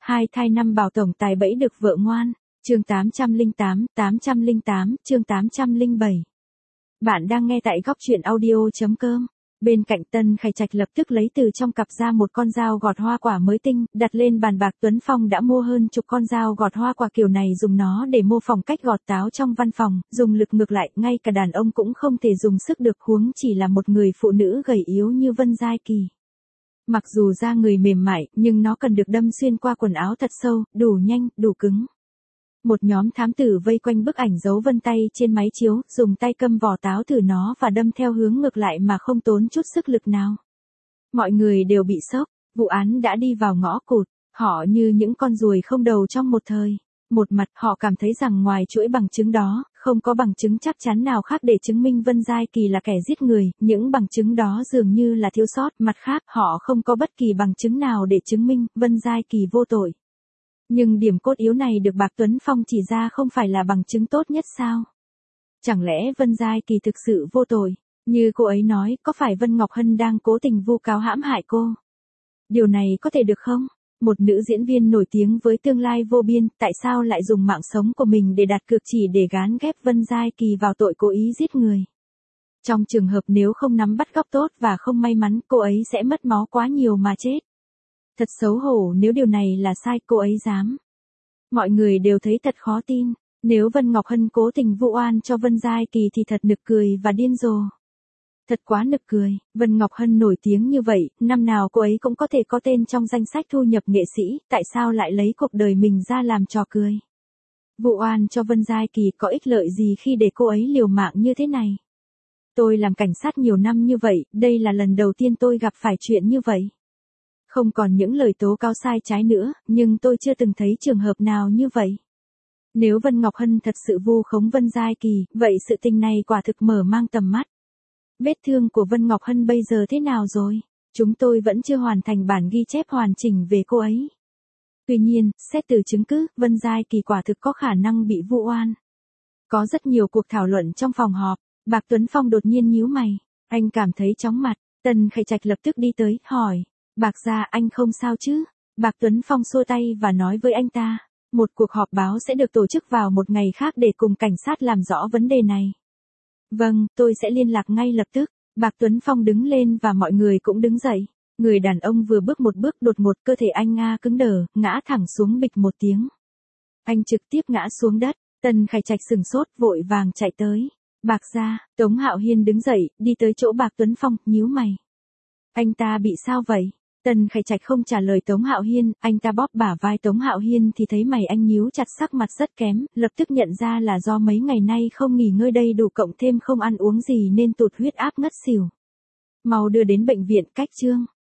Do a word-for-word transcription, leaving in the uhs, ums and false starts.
Hai thai năm bảo tổng tài bẫy được vợ ngoan. Chương tám trăm lẻ tám, tám trăm lẻ tám, chương tám trăm lẻ bảy. Bạn đang nghe tại góc truyện audio chấm com. Bên cạnh Tân Khải Trạch lập tức lấy từ trong cặp ra một con dao gọt hoa quả mới tinh, đặt lên bàn bạc. Tuấn Phong đã mua hơn chục con dao gọt hoa quả kiểu này, dùng nó để mô phỏng cách gọt táo trong văn phòng, dùng lực ngược lại, ngay cả đàn ông cũng không thể dùng sức được, huống chỉ là một người phụ nữ gầy yếu như Vân Giai Kỳ. Mặc dù da người mềm mại, nhưng nó cần được đâm xuyên qua quần áo thật sâu, đủ nhanh, đủ cứng. Một nhóm thám tử vây quanh bức ảnh dấu vân tay trên máy chiếu, dùng tay câm vỏ táo thử nó và đâm theo hướng ngược lại mà không tốn chút sức lực nào. Mọi người đều bị sốc, vụ án đã đi vào ngõ cụt, họ như những con ruồi không đầu trong một thời. Một mặt họ cảm thấy rằng ngoài chuỗi bằng chứng đó, không có bằng chứng chắc chắn nào khác để chứng minh Vân Giai Kỳ là kẻ giết người, những bằng chứng đó dường như là thiếu sót. Mặt khác, họ không có bất kỳ bằng chứng nào để chứng minh Vân Giai Kỳ vô tội. Nhưng điểm cốt yếu này được Bạc Tuấn Phong chỉ ra không phải là bằng chứng tốt nhất sao? Chẳng lẽ Vân Giai Kỳ thực sự vô tội? Như cô ấy nói, có phải Vân Ngọc Hân đang cố tình vu cáo hãm hại cô? Điều này có thể được không? Một nữ diễn viên nổi tiếng với tương lai vô biên, tại sao lại dùng mạng sống của mình để đặt cược chỉ để gán ghép Vân Giai Kỳ vào tội cố ý giết người? Trong trường hợp nếu không nắm bắt góc tốt và không may mắn, cô ấy sẽ mất máu quá nhiều mà chết. Thật xấu hổ nếu điều này là sai, cô ấy dám. Mọi người đều thấy thật khó tin. Nếu Vân Ngọc Hân cố tình vu oan cho Vân Giai Kỳ thì thật nực cười và điên rồ. Thật quá nực cười, Vân Ngọc Hân nổi tiếng như vậy, năm nào cô ấy cũng có thể có tên trong danh sách thu nhập nghệ sĩ, tại sao lại lấy cuộc đời mình ra làm trò cười? Vu oan cho Vân Giai Kỳ có ích lợi gì khi để cô ấy liều mạng như thế này? Tôi làm cảnh sát nhiều năm như vậy, đây là lần đầu tiên tôi gặp phải chuyện như vậy. Không còn những lời tố cáo sai trái nữa, nhưng tôi chưa từng thấy trường hợp nào như vậy. Nếu Vân Ngọc Hân thật sự vu khống Vân Giai Kỳ, vậy sự tình này quả thực mở mang tầm mắt. Vết thương của Vân Ngọc Hân bây giờ thế nào rồi? Chúng tôi vẫn chưa hoàn thành bản ghi chép hoàn chỉnh về cô ấy. Tuy nhiên, xét từ chứng cứ, Vân Giai Kỳ quả thực có khả năng bị vu oan. Có rất nhiều cuộc thảo luận trong phòng họp. Bạc Tuấn Phong đột nhiên nhíu mày. Anh cảm thấy chóng mặt. Tân Khải Trạch lập tức đi tới, hỏi. Bạc gia, anh không sao chứ? Bạc Tuấn Phong xua tay và nói với anh ta. Một cuộc họp báo sẽ được tổ chức vào một ngày khác để cùng cảnh sát làm rõ vấn đề này. Vâng, tôi sẽ liên lạc ngay lập tức. Bạc Tuấn Phong đứng lên và mọi người cũng đứng dậy. Người đàn ông vừa bước một bước, đột ngột cơ thể anh Nga cứng đờ, ngã thẳng xuống bịch một tiếng. Anh trực tiếp ngã xuống đất. Tân Khải Trạch sừng sốt, vội vàng chạy tới. Bạc gia, Tống Hạo Hiên đứng dậy, đi tới chỗ Bạc Tuấn Phong, nhíu mày. Anh ta bị sao vậy? Tân Khải Trạch không trả lời Tống Hạo Hiên, anh ta bóp bả vai Tống Hạo Hiên thì thấy mày anh nhíu chặt, sắc mặt rất kém, lập tức nhận ra là do mấy ngày nay không nghỉ ngơi đầy đủ cộng thêm không ăn uống gì nên tụt huyết áp ngất xỉu. Mau đưa đến bệnh viện, cách Trương.